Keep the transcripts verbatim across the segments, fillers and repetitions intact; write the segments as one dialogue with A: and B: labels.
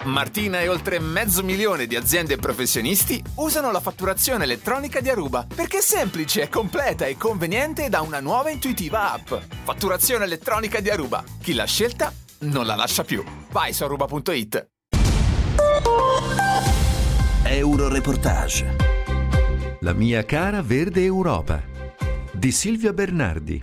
A: Martina e oltre mezzo milione di aziende e professionisti usano la fatturazione elettronica di Aruba perché è semplice, completa e conveniente da una nuova e intuitiva app. Fatturazione elettronica di Aruba. Chi l'ha scelta non la lascia più. Vai su aruba punto it.
B: Euroreportage.
C: La mia cara verde Europa di Silvia Bernardi.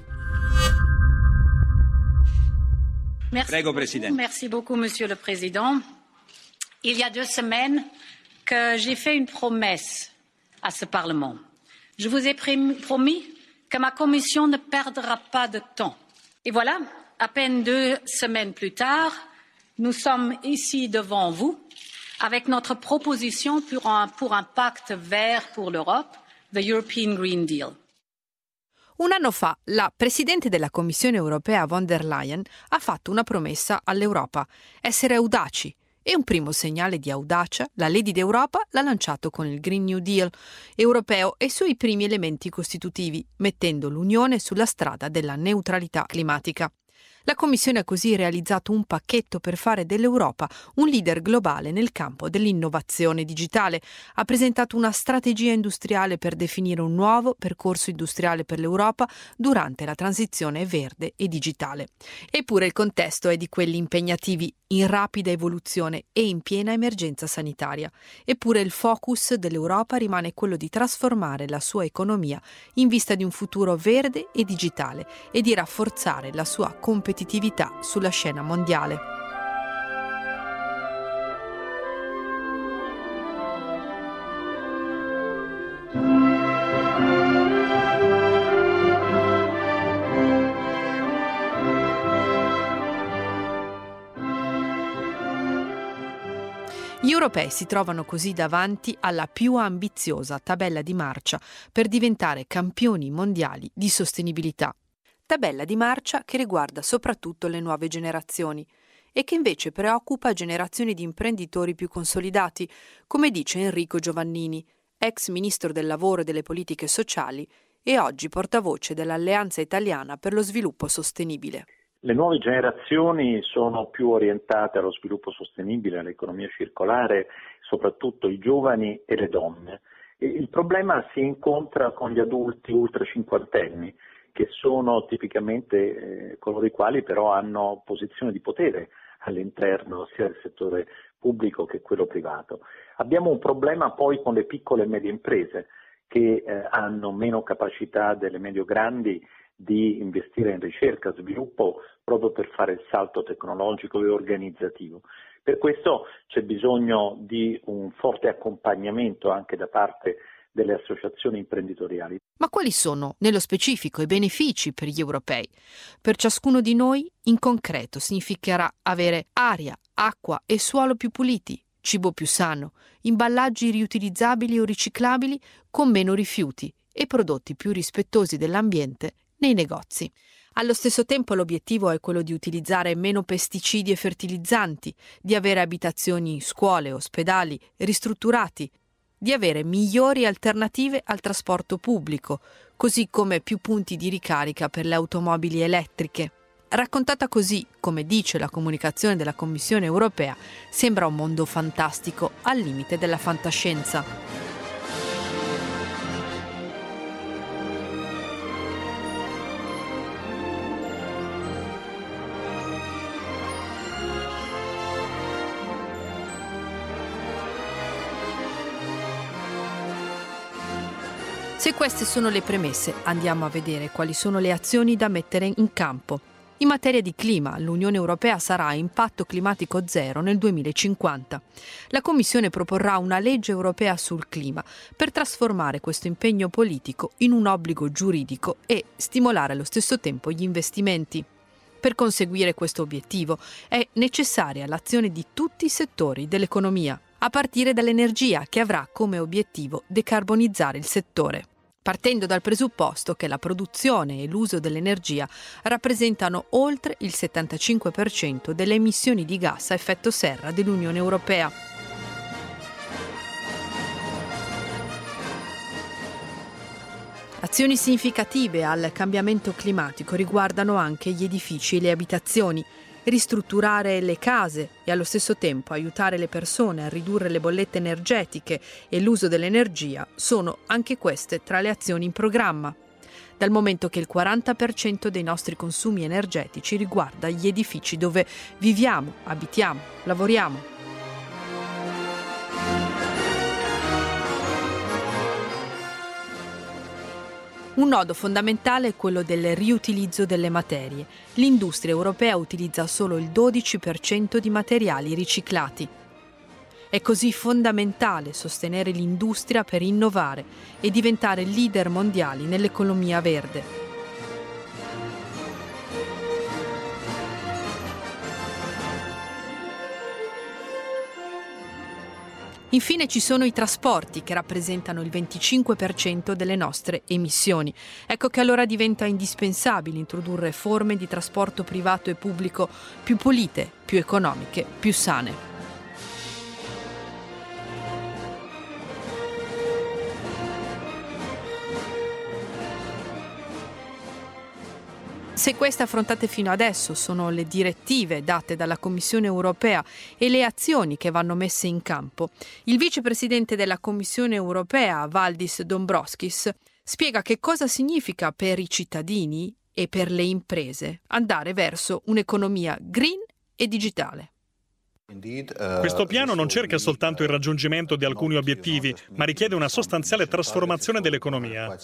D: Merci
E: Prego, Presidente.
D: Merci beaucoup, Monsieur le Président. Il y a deux semaines que j'ai fait une promesse à ce Parlement. Je vous ai promis que ma Commission ne perdra pas de temps. Et voilà, à peine deux semaines plus tard, nous sommes ici devant vous avec notre proposition pour un, pour un pacte vert pour l'Europe, the European Green Deal.
F: Un anno fa la Presidente della Commissione europea von der Leyen ha fatto una promessa all'Europa: essere audaci. E un primo segnale di audacia la Lady d'Europa l'ha lanciato con il Green New Deal europeo e i suoi primi elementi costitutivi, mettendo l'Unione sulla strada della neutralità climatica. La Commissione ha così realizzato un pacchetto per fare dell'Europa un leader globale nel campo dell'innovazione digitale. Ha presentato una strategia industriale per definire un nuovo percorso industriale per l'Europa durante la transizione verde e digitale. Eppure il contesto è di quelli impegnativi, in rapida evoluzione e in piena emergenza sanitaria. Eppure il focus dell'Europa rimane quello di trasformare la sua economia in vista di un futuro verde e digitale e di rafforzare la sua competitività sulla scena mondiale. Gli europei si trovano così davanti alla più ambiziosa tabella di marcia per diventare campioni mondiali di sostenibilità. Tabella di marcia che riguarda soprattutto le nuove generazioni e che invece preoccupa generazioni di imprenditori più consolidati, come dice Enrico Giovannini, ex ministro del lavoro e delle politiche sociali e oggi portavoce dell'Alleanza Italiana per lo Sviluppo Sostenibile.
G: Le nuove generazioni sono più orientate allo sviluppo sostenibile, all'economia circolare, soprattutto i giovani e le donne. E il problema si incontra con gli adulti ultra cinquantenni, che sono tipicamente eh, coloro i quali però hanno posizione di potere all'interno sia del settore pubblico che quello privato. Abbiamo un problema poi con le piccole e medie imprese che eh, hanno meno capacità delle medio-grandi di investire in ricerca e sviluppo proprio per fare il salto tecnologico e organizzativo. Per questo c'è bisogno di un forte accompagnamento anche da parte delle associazioni imprenditoriali.
F: Ma quali sono, nello specifico, i benefici per gli europei? Per ciascuno di noi, in concreto, significherà avere aria, acqua e suolo più puliti, cibo più sano, imballaggi riutilizzabili o riciclabili con meno rifiuti e prodotti più rispettosi dell'ambiente nei negozi. Allo stesso tempo l'obiettivo è quello di utilizzare meno pesticidi e fertilizzanti, di avere abitazioni, scuole, ospedali ristrutturati, di avere migliori alternative al trasporto pubblico, così come più punti di ricarica per le automobili elettriche. Raccontata così, come dice la comunicazione della Commissione europea, sembra un mondo fantastico al limite della fantascienza. Se queste sono le premesse, andiamo a vedere quali sono le azioni da mettere in campo. In materia di clima, l'Unione Europea sarà a impatto climatico zero nel duemilacinquanta. La Commissione proporrà una legge europea sul clima per trasformare questo impegno politico in un obbligo giuridico e stimolare allo stesso tempo gli investimenti. Per conseguire questo obiettivo è necessaria l'azione di tutti i settori dell'economia, a partire dall'energia, che avrà come obiettivo decarbonizzare il settore, partendo dal presupposto che la produzione e l'uso dell'energia rappresentano oltre il settantacinque per cento delle emissioni di gas a effetto serra dell'Unione Europea. Azioni significative al cambiamento climatico riguardano anche gli edifici e le abitazioni. ristrutturare le case e allo stesso tempo aiutare le persone a ridurre le bollette energetiche e l'uso dell'energia sono anche queste tra le azioni in programma, dal momento che il quaranta per cento dei nostri consumi energetici riguarda gli edifici dove viviamo, abitiamo, lavoriamo. Un nodo fondamentale è quello del riutilizzo delle materie. L'industria europea utilizza solo il dodici per cento di materiali riciclati. È così fondamentale sostenere l'industria per innovare e diventare leader mondiali nell'economia verde. Infine ci sono i trasporti, che rappresentano il venticinque per cento delle nostre emissioni. Ecco che allora diventa indispensabile introdurre forme di trasporto privato e pubblico più pulite, più economiche, più sane. Se queste affrontate fino adesso sono le direttive date dalla Commissione europea e le azioni che vanno messe in campo, il vicepresidente della Commissione europea, Valdis Dombrovskis, spiega che cosa significa per i cittadini e per le imprese andare verso un'economia green e digitale.
B: Questo piano non cerca soltanto il raggiungimento di alcuni obiettivi, ma richiede una sostanziale trasformazione dell'economia.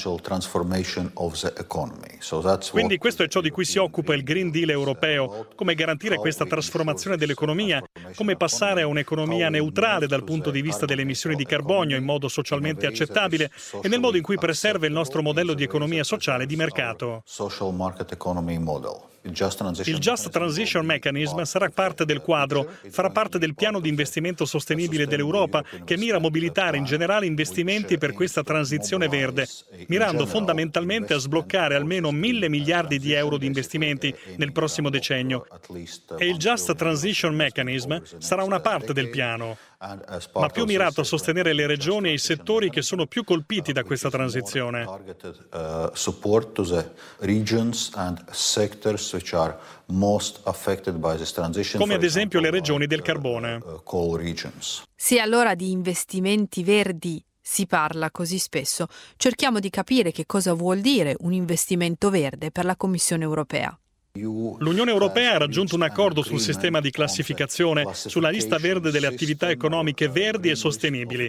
B: Quindi questo è ciò di cui si occupa il Green Deal europeo, come garantire questa trasformazione dell'economia, come passare a un'economia neutrale dal punto di vista delle emissioni di carbonio in modo socialmente accettabile e nel modo in cui preserva il nostro modello di economia sociale e di mercato. Il Just Transition Mechanism sarà parte del quadro, farà parte del piano di investimento sostenibile dell'Europa che mira a mobilitare in generale investimenti per questa transizione verde, mirando fondamentalmente a sbloccare almeno mille miliardi di euro di investimenti nel prossimo decennio. E il Just Transition Mechanism sarà una parte del piano, ma più mirato a sostenere le regioni e i settori che sono più colpiti da questa transizione. Come ad esempio le regioni del carbone.
F: Se allora di investimenti verdi si parla così spesso, cerchiamo di capire che cosa vuol dire un investimento verde per la Commissione europea.
B: L'Unione Europea ha raggiunto un accordo sul sistema di classificazione, sulla lista verde delle attività economiche verdi e sostenibili.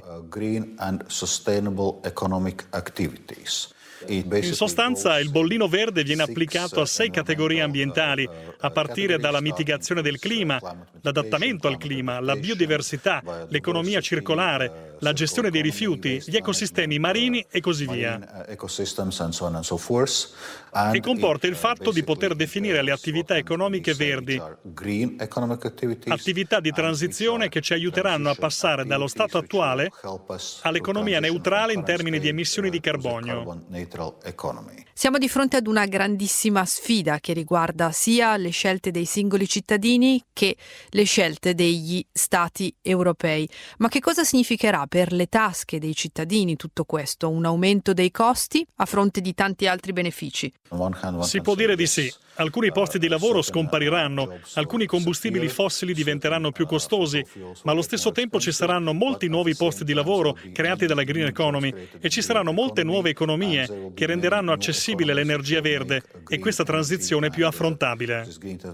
B: In sostanza, il bollino verde viene applicato a sei categorie ambientali, a partire dalla mitigazione del clima, l'adattamento al clima, la biodiversità, l'economia circolare, la gestione dei rifiuti, gli ecosistemi marini e così via. E comporta il fatto di poter definire le attività economiche verdi, attività di transizione che ci aiuteranno a passare dallo stato attuale all'economia neutrale in termini di emissioni di carbonio.
F: Siamo di fronte ad una grandissima sfida che riguarda sia le scelte dei singoli cittadini che le scelte degli stati europei. Ma che cosa significherà per le tasche dei cittadini tutto questo? Un aumento dei costi a fronte di tanti altri benefici?
B: Si può dire di sì. Alcuni posti di lavoro scompariranno, alcuni combustibili fossili diventeranno più costosi, ma allo stesso tempo ci saranno molti nuovi posti di lavoro creati dalla Green Economy e ci saranno molte nuove economie che renderanno accessibile l'energia verde e questa transizione più affrontabile.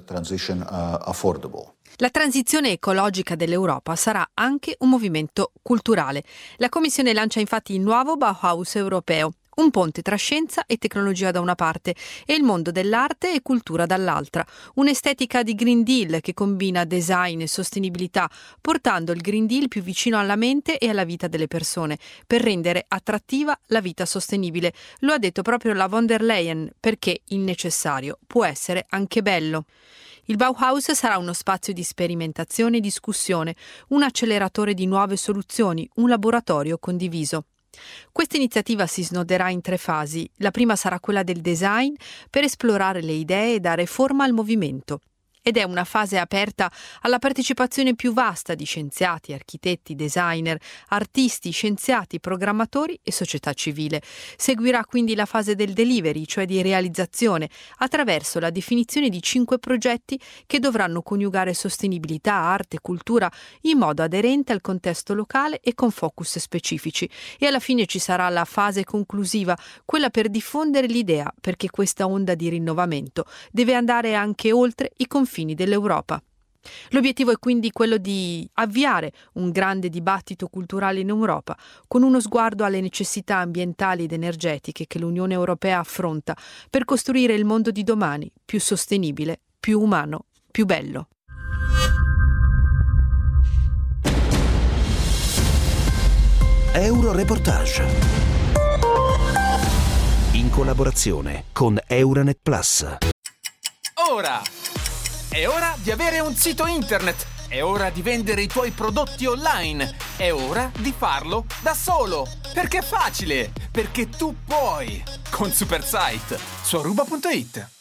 F: La transizione ecologica dell'Europa sarà anche un movimento culturale. La Commissione lancia infatti il nuovo Bauhaus europeo, un ponte tra scienza e tecnologia da una parte e il mondo dell'arte e cultura dall'altra. Un'estetica di Green Deal che combina design e sostenibilità, portando il Green Deal più vicino alla mente e alla vita delle persone, per rendere attrattiva la vita sostenibile. Lo ha detto proprio la von der Leyen, perché il necessario può essere anche bello. Il Bauhaus sarà uno spazio di sperimentazione e discussione, un acceleratore di nuove soluzioni, un laboratorio condiviso. Questa iniziativa si snoderà in tre fasi. La prima sarà quella del design per esplorare le idee e dare forma al movimento. ed è una fase aperta alla partecipazione più vasta di scienziati, architetti, designer, artisti, scienziati, programmatori e società civile. Seguirà quindi la fase del delivery, cioè di realizzazione, attraverso la definizione di cinque progetti che dovranno coniugare sostenibilità, arte, cultura in modo aderente al contesto locale e con focus specifici. E alla fine ci sarà la fase conclusiva, quella per diffondere l'idea, perché questa onda di rinnovamento deve andare anche oltre i confini dell'Europa. L'obiettivo è quindi quello di avviare un grande dibattito culturale in Europa, con uno sguardo alle necessità ambientali ed energetiche che l'Unione Europea affronta per costruire il mondo di domani più sostenibile, più umano, più bello.
E: Euroreportage, in collaborazione con Euranet Plus.
A: Ora! È ora di avere un sito internet! È ora di vendere i tuoi prodotti online! È ora di farlo da solo! Perché è facile! Perché tu puoi! Con Supersite su aruba punto it.